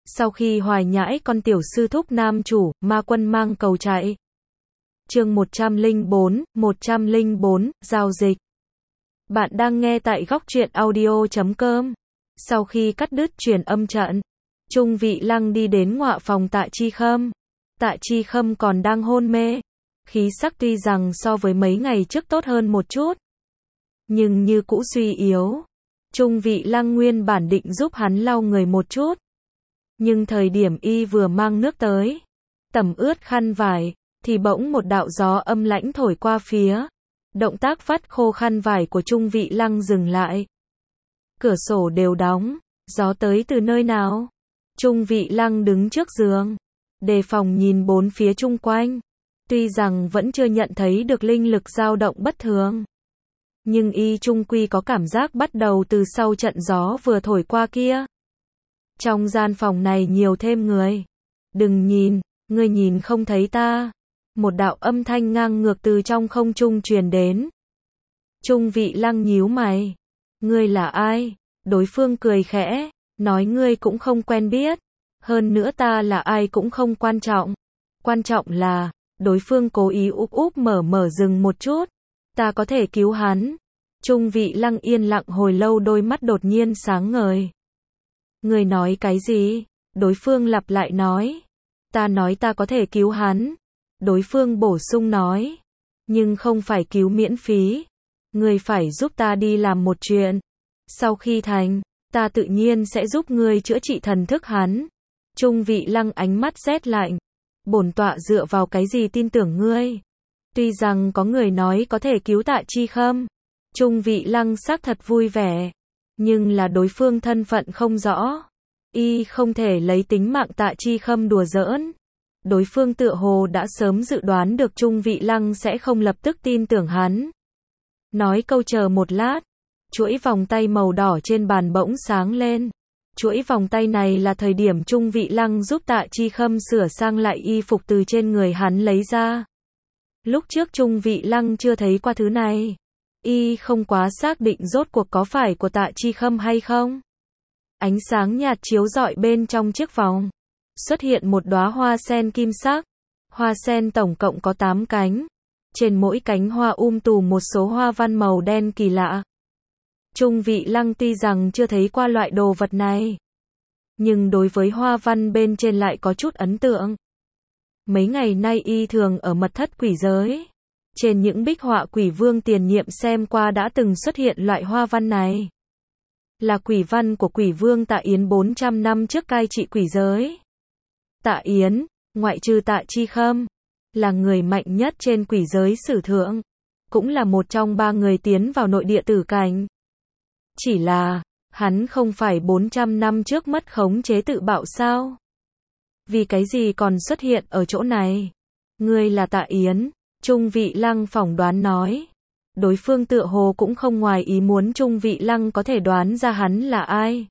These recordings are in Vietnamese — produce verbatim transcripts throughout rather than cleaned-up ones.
Sau khi hoài nhãi con tiểu sư thúc nam chủ, ma quân mang cầu chạy. Chương một trăm lẻ bốn, một trăm lẻ bốn, giao dịch. Bạn đang nghe tại góc truyện audio chấm com. Sau khi cắt đứt truyền âm trận, Trung Vị Lăng đi đến ngọa phòng Tạ Chi Khâm. Tạ Chi Khâm còn đang hôn mê. Khí sắc tuy rằng so với mấy ngày trước tốt hơn một chút, nhưng như cũ suy yếu. Trung Vị Lăng nguyên bản định giúp hắn lau người một chút, nhưng thời điểm y vừa mang nước tới, tẩm ướt khăn vải, thì bỗng một đạo gió âm lãnh thổi qua phía. Động tác vắt khô khăn vải của Trung Vị Lăng dừng lại. Cửa sổ đều đóng, gió tới từ nơi nào? Trung Vị Lăng đứng trước giường, đề phòng nhìn bốn phía chung quanh. Tuy rằng vẫn chưa nhận thấy được linh lực dao động bất thường, nhưng y trung quy có cảm giác bắt đầu từ sau trận gió vừa thổi qua kia. Trong gian phòng này nhiều thêm người. Đừng nhìn, ngươi nhìn không thấy ta. Một đạo âm thanh ngang ngược từ trong không trung truyền đến. Trung Vị Lăng nhíu mày. Ngươi là ai? Đối phương cười khẽ, nói ngươi cũng không quen biết. Hơn nữa ta là ai cũng không quan trọng. Quan trọng là, đối phương cố ý úp úp mở mở dừng một chút. Ta có thể cứu hắn. Trung Vị Lăng yên lặng hồi lâu, đôi mắt đột nhiên sáng ngời. Ngươi nói cái gì? Đối phương lặp lại nói. Ta nói ta có thể cứu hắn. Đối phương bổ sung nói. Nhưng không phải cứu miễn phí. Ngươi phải giúp ta đi làm một chuyện. Sau khi thành, ta tự nhiên sẽ giúp ngươi chữa trị thần thức hắn. Trung Vị Lăng ánh mắt rét lạnh. Bổn tọa dựa vào cái gì tin tưởng ngươi? Tuy rằng có người nói có thể cứu Tạ Chi Khâm, Trung Vị Lăng xác thật vui vẻ. Nhưng là đối phương thân phận không rõ. Y không thể lấy tính mạng Tạ Chi Khâm đùa giỡn. Đối phương tựa hồ đã sớm dự đoán được Trung Vị Lăng sẽ không lập tức tin tưởng hắn. Nói câu chờ một lát, chuỗi vòng tay màu đỏ trên bàn bỗng sáng lên. Chuỗi vòng tay này là thời điểm Trung Vị Lăng giúp Tạ Chi Khâm sửa sang lại y phục từ trên người hắn lấy ra. Lúc trước Trung Vị Lăng chưa thấy qua thứ này. Y không quá xác định rốt cuộc có phải của Tạ Chi Khâm hay không. Ánh sáng nhạt chiếu rọi bên trong chiếc vòng. Xuất hiện một đóa hoa sen kim sắc. Hoa sen tổng cộng có tám cánh. Trên mỗi cánh hoa um tùm một số hoa văn màu đen kỳ lạ. Trung Vị Lăng tuy rằng chưa thấy qua loại đồ vật này, nhưng đối với hoa văn bên trên lại có chút ấn tượng. Mấy ngày nay y thường ở mật thất quỷ giới. Trên những bích họa quỷ vương tiền nhiệm xem qua đã từng xuất hiện loại hoa văn này. Là quỷ văn của quỷ vương Tạ Yến bốn trăm năm trước cai trị quỷ giới. Tạ Yến, ngoại trừ Tạ Chi Khâm, là người mạnh nhất trên quỷ giới sử thượng. Cũng là một trong ba người tiến vào nội địa tử cảnh. Chỉ là, hắn không phải bốn trăm năm trước mất khống chế tự bạo sao? Vì cái gì còn xuất hiện ở chỗ này? Ngươi là Tạ Yến, Trung Vị Lăng phỏng đoán nói. Đối phương tựa hồ cũng không ngoài ý muốn Trung Vị Lăng có thể đoán ra hắn là ai.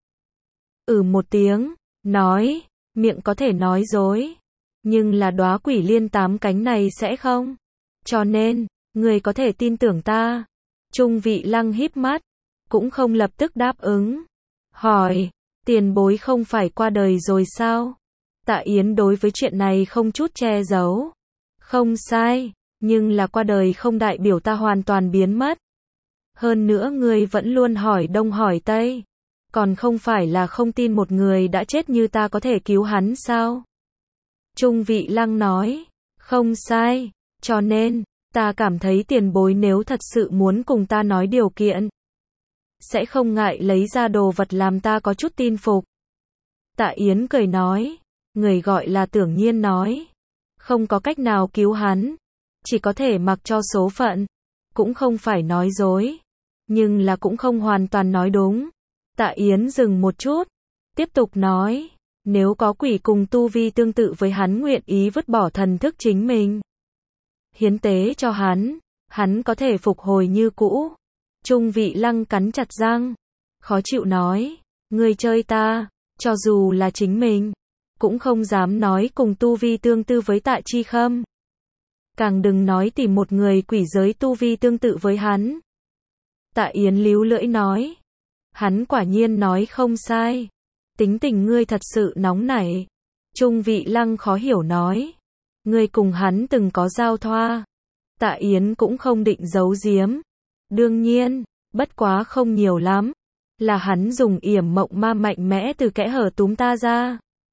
Ừ một tiếng, nói, miệng có thể nói dối. Nhưng là đóa quỷ liên tám cánh này sẽ không. Cho nên, ngươi có thể tin tưởng ta. Trung Vị Lăng híp mắt, cũng không lập tức đáp ứng. Hỏi, tiền bối không phải qua đời rồi sao? Tạ Yến đối với chuyện này không chút che giấu. Không sai, nhưng là qua đời không đại biểu ta hoàn toàn biến mất. Hơn nữa ngươi vẫn luôn hỏi đông hỏi tây. Còn không phải là không tin một người đã chết như ta có thể cứu hắn sao? Trung Vị Lăng nói, không sai, cho nên, ta cảm thấy tiền bối nếu thật sự muốn cùng ta nói điều kiện, sẽ không ngại lấy ra đồ vật làm ta có chút tin phục. Tạ Yến cười nói, người gọi là Tưởng Nhiên nói, không có cách nào cứu hắn, chỉ có thể mặc cho số phận, cũng không phải nói dối, nhưng là cũng không hoàn toàn nói đúng. Tạ Yến dừng một chút, tiếp tục nói, nếu có quỷ cùng tu vi tương tự với hắn nguyện ý vứt bỏ thần thức chính mình, hiến tế cho hắn, hắn có thể phục hồi như cũ. Trung Vị Lăng cắn chặt răng, khó chịu nói, ngươi chơi ta, cho dù là chính mình, cũng không dám nói cùng tu vi tương tự với Tạ Chi Khâm. Càng đừng nói tìm một người quỷ giới tu vi tương tự với hắn. Tạ Yến líu lưỡi nói, hắn quả nhiên nói không sai. tính tình ngươi thật sự nóng nảy. Trung Vị Lăng khó hiểu nói. Ngươi cùng hắn từng có giao thoa. Tạ Yến cũng không định giấu giếm. Đương nhiên, bất quá không nhiều lắm. Là hắn dùng yểm mộng ma mạnh mẽ từ kẽ hở túm ta ra.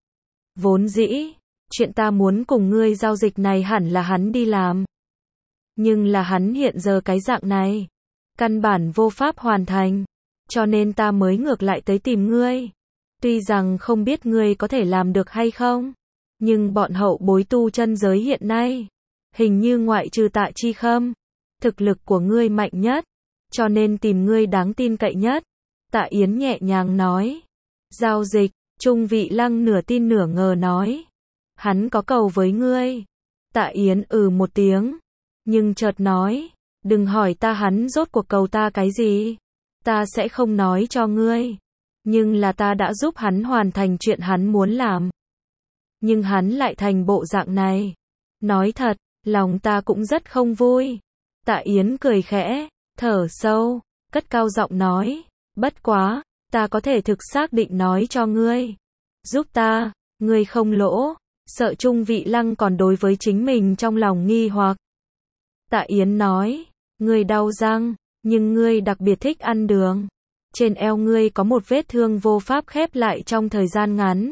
Vốn dĩ, chuyện ta muốn cùng ngươi giao dịch này hẳn là hắn đi làm. Nhưng là hắn hiện giờ cái dạng này, căn bản vô pháp hoàn thành. Cho nên ta mới ngược lại tới tìm ngươi. Tuy rằng không biết ngươi có thể làm được hay không, nhưng bọn hậu bối tu chân giới hiện nay, hình như ngoại trừ Tạ Chi Khâm, thực lực của ngươi mạnh nhất, cho nên tìm ngươi đáng tin cậy nhất. Tạ Yến nhẹ nhàng nói. Giao dịch, Trung Vị Lăng nửa tin nửa ngờ nói. Hắn có cầu với ngươi. Tạ Yến ừ một tiếng, nhưng chợt nói, đừng hỏi ta hắn rốt cuộc cầu ta cái gì. Ta sẽ không nói cho ngươi. Nhưng là ta đã giúp hắn hoàn thành chuyện hắn muốn làm. Nhưng hắn lại thành bộ dạng này. Nói thật, lòng ta cũng rất không vui. Tạ Yến cười khẽ, thở sâu, cất cao giọng nói. Bất quá, ta có thể thực xác định nói cho ngươi. Giúp ta, ngươi không lỗ. Sợ Trung Vị Lăng còn đối với chính mình trong lòng nghi hoặc. Tạ Yến nói, ngươi đau răng, nhưng ngươi đặc biệt thích ăn đường. Trên eo ngươi có một vết thương vô pháp khép lại trong thời gian ngắn.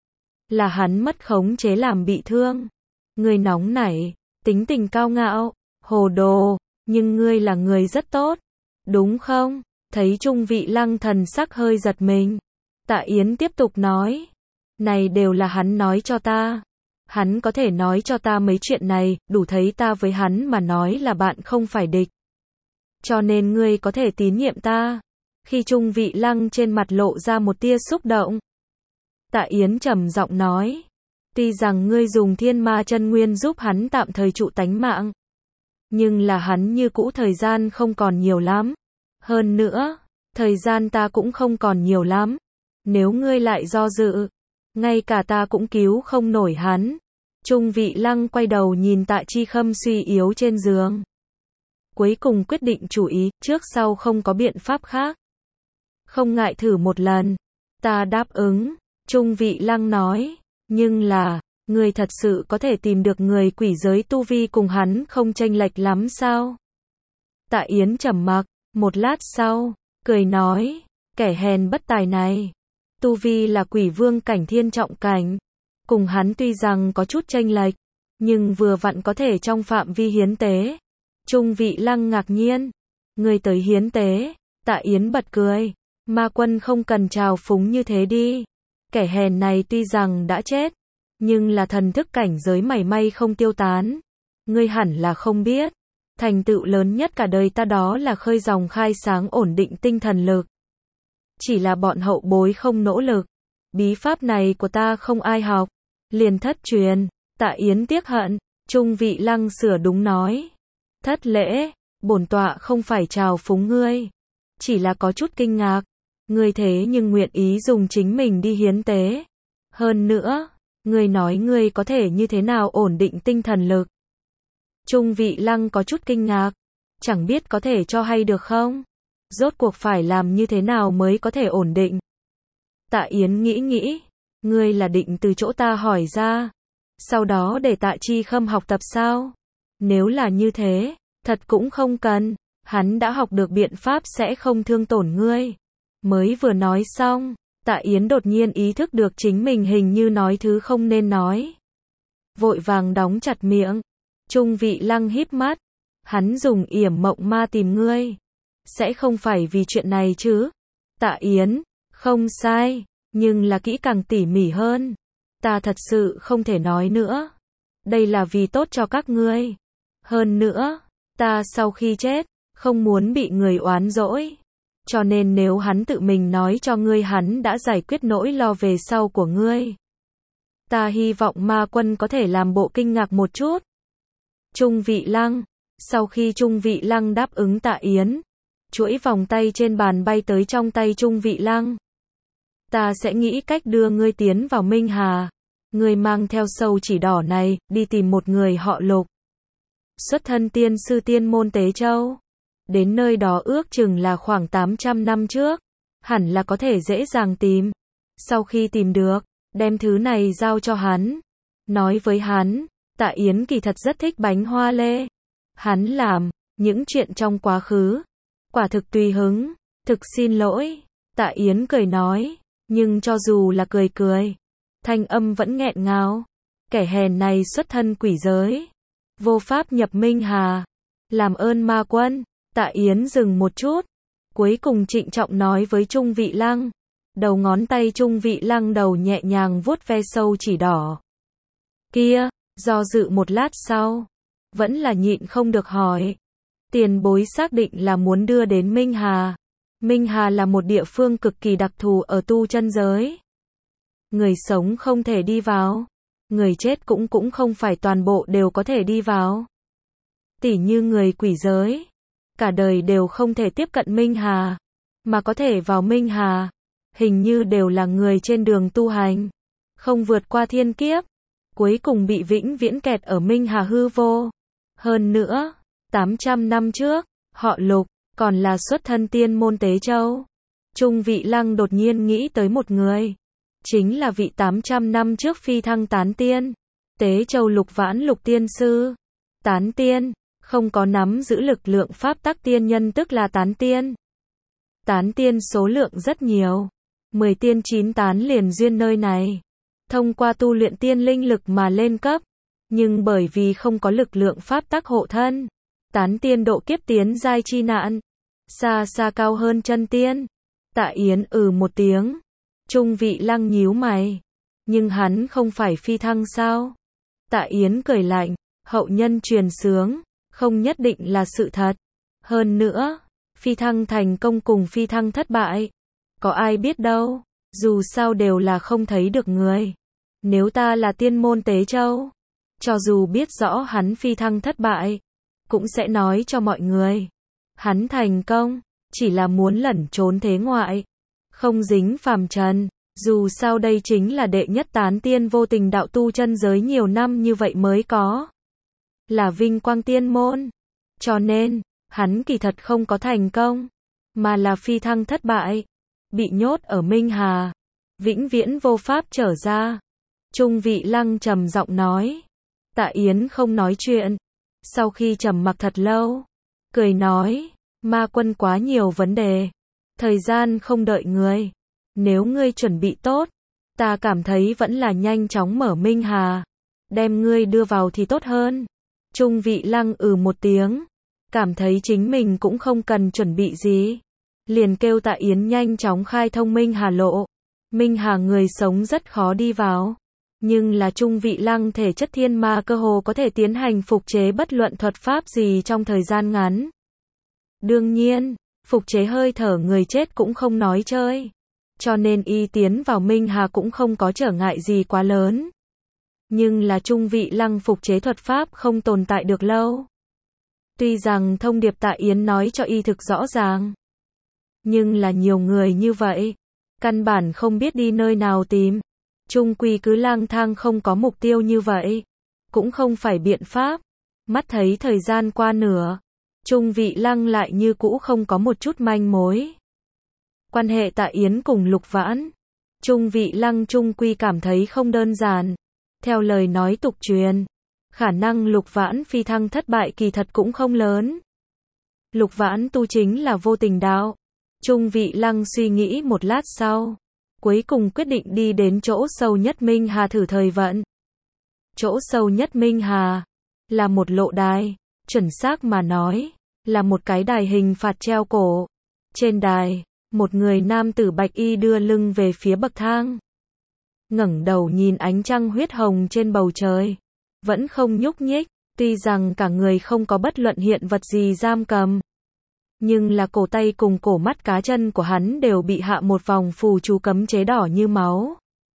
Là hắn mất khống chế làm bị thương. Ngươi nóng nảy, tính tình cao ngạo, hồ đồ, nhưng ngươi là người rất tốt. Đúng không? Thấy Trung Vị Lăng thần sắc hơi giật mình. Tạ Yến tiếp tục nói. Này đều là hắn nói cho ta. Hắn có thể nói cho ta mấy chuyện này, đủ thấy ta với hắn mà nói là bạn không phải địch. Cho nên ngươi có thể tín nhiệm ta. Khi Trung Vị Lăng trên mặt lộ ra một tia xúc động. Tạ Yến trầm giọng nói. Tuy rằng ngươi dùng thiên ma chân nguyên giúp hắn tạm thời trụ tánh mạng. Nhưng là hắn như cũ thời gian không còn nhiều lắm. Hơn nữa, thời gian ta cũng không còn nhiều lắm. Nếu ngươi lại do dự, ngay cả ta cũng cứu không nổi hắn. Trung Vị Lăng quay đầu nhìn Tạ Chi Khâm suy yếu trên giường. Cuối cùng quyết định chủ ý, trước sau không có biện pháp khác. Không ngại thử một lần. Ta đáp ứng. Trung Vị Lăng nói. Nhưng là, ngươi thật sự có thể tìm được người quỷ giới tu vi cùng hắn không chênh lệch lắm sao? Tạ Yến trầm mặc, một lát sau, cười nói, kẻ hèn bất tài này. Tu vi là quỷ vương cảnh thiên trọng cảnh. Cùng hắn tuy rằng có chút chênh lệch, nhưng vừa vặn có thể trong phạm vi hiến tế. Trung Vị Lăng ngạc nhiên. Ngươi tới hiến tế. Tạ Yến bật cười. Ma Quân không cần trào phúng như thế đi. Kẻ hèn này tuy rằng đã chết, nhưng là thần thức cảnh giới mảy may không tiêu tán. Ngươi hẳn là không biết. Thành tựu lớn nhất cả đời ta đó là khơi dòng khai sáng ổn định tinh thần lực. Chỉ là bọn hậu bối không nỗ lực. Bí pháp này của ta không ai học. Liền thất truyền. Tạ Yến tiếc hận. Trung Vị Lăng sửa đúng nói. Thất lễ. Bổn tọa không phải trào phúng ngươi. Chỉ là có chút kinh ngạc. Ngươi thế nhưng nguyện ý dùng chính mình đi hiến tế. Hơn nữa, ngươi nói ngươi có thể như thế nào ổn định tinh thần lực. Trung Vị Lăng có chút kinh ngạc. Chẳng biết có thể cho hay được không? Rốt cuộc phải làm như thế nào mới có thể ổn định? Tạ Yến nghĩ nghĩ. Ngươi là định từ chỗ ta hỏi ra. Sau đó để Tạ Chi Khâm học tập sao? Nếu là như thế, thật cũng không cần. Hắn đã học được biện pháp sẽ không thương tổn ngươi. Mới vừa nói xong, Tạ Yến đột nhiên ý thức được chính mình hình như nói thứ không nên nói. Vội vàng đóng chặt miệng. Trung Vị Lăng híp mắt. Hắn dùng yểm mộng ma tìm ngươi. Sẽ không phải vì chuyện này chứ? Tạ Yến, không sai, nhưng là kỹ càng tỉ mỉ hơn. Ta thật sự không thể nói nữa. Đây là vì tốt cho các ngươi. Hơn nữa, ta sau khi chết, không muốn bị người oán dỗi. Cho nên nếu hắn tự mình nói cho ngươi hắn đã giải quyết nỗi lo về sau của ngươi. Ta hy vọng Ma Quân có thể làm bộ kinh ngạc một chút. Trung Vị Lăng. Sau khi Trung Vị Lăng đáp ứng Tạ Yến, chuỗi vòng tay trên bàn bay tới trong tay Trung Vị Lăng. Ta sẽ nghĩ cách đưa ngươi tiến vào Minh Hà. Ngươi mang theo sâu chỉ đỏ này, đi tìm một người họ Lục. Xuất thân tiên sư tiên môn Tế Châu. Đến nơi đó ước chừng là khoảng tám trăm năm trước. Hẳn là có thể dễ dàng tìm. Sau khi tìm được, đem thứ này giao cho hắn. Nói với hắn, Tạ Yến kỳ thật rất thích bánh hoa lê. Hắn làm, những chuyện trong quá khứ. Quả thực tùy hứng, thực xin lỗi. Tạ Yến cười nói, nhưng cho dù là cười cười, thanh âm vẫn nghẹn ngào. Kẻ hèn này xuất thân quỷ giới, vô pháp nhập Minh Hà. Làm ơn ma quân. Tạ Yến dừng một chút, cuối cùng trịnh trọng nói với Trung Vị Lăng. Đầu ngón tay Trung Vị Lăng đầu nhẹ nhàng vuốt ve sâu chỉ đỏ. Kia, do dự một lát sau, vẫn là nhịn không được hỏi. Tiền bối xác định là muốn đưa đến Minh Hà. Minh Hà là một địa phương cực kỳ đặc thù ở tu chân giới. Người sống không thể đi vào, người chết cũng cũng không phải toàn bộ đều có thể đi vào. Tỉ như người quỷ giới, cả đời đều không thể tiếp cận Minh Hà, mà có thể vào Minh Hà, hình như đều là người trên đường tu hành, không vượt qua thiên kiếp, cuối cùng bị vĩnh viễn kẹt ở Minh Hà hư vô. Hơn nữa, tám trăm năm trước, họ Lục, còn là xuất thân tiên môn Tế Châu. Trung Vị Lăng đột nhiên nghĩ tới một người, chính là vị tám trăm năm trước phi thăng tán tiên, Tế Châu Lục Vãn Lục Tiên Sư. Tán tiên, không có nắm giữ lực lượng pháp tắc tiên nhân tức là tán tiên. Tán tiên số lượng rất nhiều, mười tiên chín tán liền duyên nơi này, thông qua tu luyện tiên linh lực mà lên cấp, nhưng bởi vì không có lực lượng pháp tắc hộ thân, tán tiên độ kiếp tiến giai chi nạn, xa xa cao hơn chân tiên. Tạ Yến ừ một tiếng, Trung Vị Lăng nhíu mày, nhưng hắn không phải phi thăng sao? Tạ Yến cười lạnh, hậu nhân truyền xướng, không nhất định là sự thật. Hơn nữa, phi thăng thành công cùng phi thăng thất bại, có ai biết đâu, dù sao đều là không thấy được người. Nếu ta là tiên môn Tế Châu, cho dù biết rõ hắn phi thăng thất bại, cũng sẽ nói cho mọi người. Hắn thành công, chỉ là muốn lẩn trốn thế ngoại, không dính phàm trần. Dù sao đây chính là đệ nhất tán tiên vô tình đạo tu chân giới nhiều năm như vậy mới có. Là vinh quang tiên môn. Cho nên, hắn kỳ thật không có thành công, mà là phi thăng thất bại, bị nhốt ở Minh Hà, vĩnh viễn vô pháp trở ra. Trung Vị Lăng trầm giọng nói. Tạ Yến không nói chuyện. Sau khi trầm mặc thật lâu, cười nói, ma quân quá nhiều vấn đề, thời gian không đợi người. Nếu ngươi chuẩn bị tốt, ta cảm thấy vẫn là nhanh chóng mở Minh Hà, đem ngươi đưa vào thì tốt hơn. Trung Vị Lăng ừ một tiếng, cảm thấy chính mình cũng không cần chuẩn bị gì, liền kêu Tạ Yến nhanh chóng khai thông Minh Hà lộ. Minh Hà người sống rất khó đi vào, nhưng là Trung Vị Lăng thể chất thiên ma cơ hồ có thể tiến hành phục chế bất luận thuật pháp gì trong thời gian ngắn. Đương nhiên, phục chế hơi thở người chết cũng không nói chơi, cho nên y tiến vào Minh Hà cũng không có trở ngại gì quá lớn. Nhưng là Trung Vị Lăng phục chế thuật pháp không tồn tại được lâu. Tuy rằng thông điệp Tạ Yến nói cho y thực rõ ràng, nhưng là nhiều người như vậy, căn bản không biết đi nơi nào tìm. Trung quy cứ lang thang không có mục tiêu như vậy, cũng không phải biện pháp. Mắt thấy thời gian qua nửa, Trung Vị Lăng lại như cũ không có một chút manh mối. Quan hệ Tạ Yến cùng Lục Vãn, Trung Vị Lăng trung quy cảm thấy không đơn giản. Theo lời nói tục truyền, khả năng Lục Vãn phi thăng thất bại kỳ thật cũng không lớn. Lục Vãn tu chính là vô tình đạo. Trung Vị Lăng suy nghĩ một lát sau, cuối cùng quyết định đi đến chỗ sâu nhất Minh Hà thử thời vận. Chỗ sâu nhất Minh Hà là một lộ đài, chuẩn xác mà nói, là một cái đài hình phạt treo cổ. Trên đài, một người nam tử bạch y đưa lưng về phía bậc thang, ngẩng đầu nhìn ánh trăng huyết hồng trên bầu trời, vẫn không nhúc nhích, tuy rằng cả người không có bất luận hiện vật gì giam cầm, nhưng là cổ tay cùng cổ mắt cá chân của hắn đều bị hạ một vòng phù chú cấm chế đỏ như máu.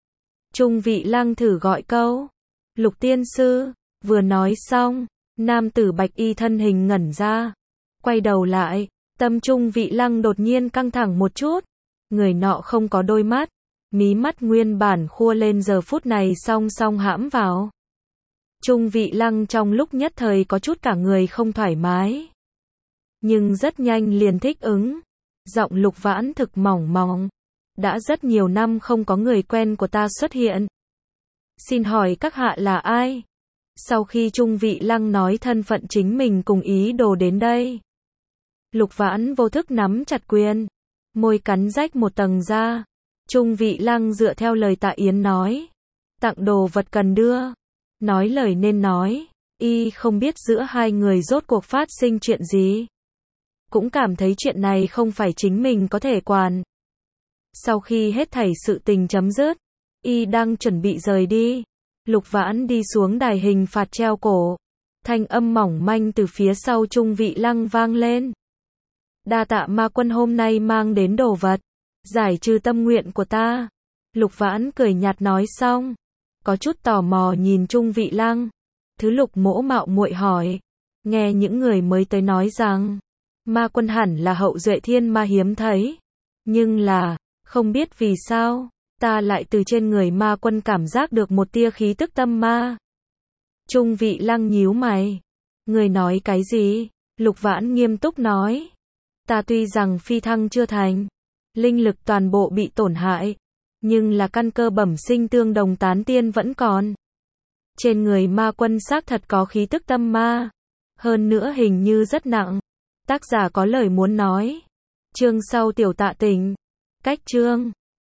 Trung Vị Lăng thử gọi câu, Lục Tiên Sư, vừa nói xong, nam tử bạch y thân hình ngẩn ra, quay đầu lại, tâm Trung Vị Lăng đột nhiên căng thẳng một chút, người nọ không có đôi mắt, mí mắt nguyên bản khua lên giờ phút này song song hãm vào. Trung Vị Lăng trong lúc nhất thời có chút cả người không thoải mái, nhưng rất nhanh liền thích ứng. Giọng Lục Vãn thực mỏng mỏng, Đã rất nhiều năm không có người quen của ta xuất hiện. Xin hỏi các hạ là ai? Sau khi Trung Vị Lăng nói thân phận chính mình cùng ý đồ đến đây, Lục Vãn vô thức nắm chặt quyền, môi cắn rách một tầng da. Trung Vị Lăng dựa theo lời Tạ Yến nói, tặng đồ vật cần đưa, nói lời nên nói, y không biết giữa hai người rốt cuộc phát sinh chuyện gì, cũng cảm thấy chuyện này không phải chính mình có thể quản. Sau khi hết thảy sự tình chấm dứt, y đang chuẩn bị rời đi, Lục Vãn đi xuống đài hình phạt treo cổ, thanh âm mỏng manh từ phía sau Trung Vị Lăng vang lên. Đa tạ Ma Quân hôm nay mang đến đồ vật, giải trừ tâm nguyện của ta. Lục Vãn cười nhạt nói xong, có chút tò mò nhìn Trung Vị Lăng. Thứ Lục Mỗ mạo muội hỏi, nghe những người mới tới nói rằng, Ma Quân hẳn là hậu duệ thiên ma hiếm thấy, nhưng là, không biết vì sao, ta lại từ trên người Ma Quân cảm giác được một tia khí tức tâm ma. Trung Vị Lăng nhíu mày, người nói cái gì? Lục Vãn nghiêm túc nói, ta tuy rằng phi thăng chưa thành, linh lực toàn bộ bị tổn hại, nhưng là căn cơ bẩm sinh tương đồng tán tiên vẫn còn. Trên người Ma Quân xác thật có khí tức tâm ma, hơn nữa hình như rất nặng. Tác giả có lời muốn nói. Chương sau tiểu tạ tình. Cách chương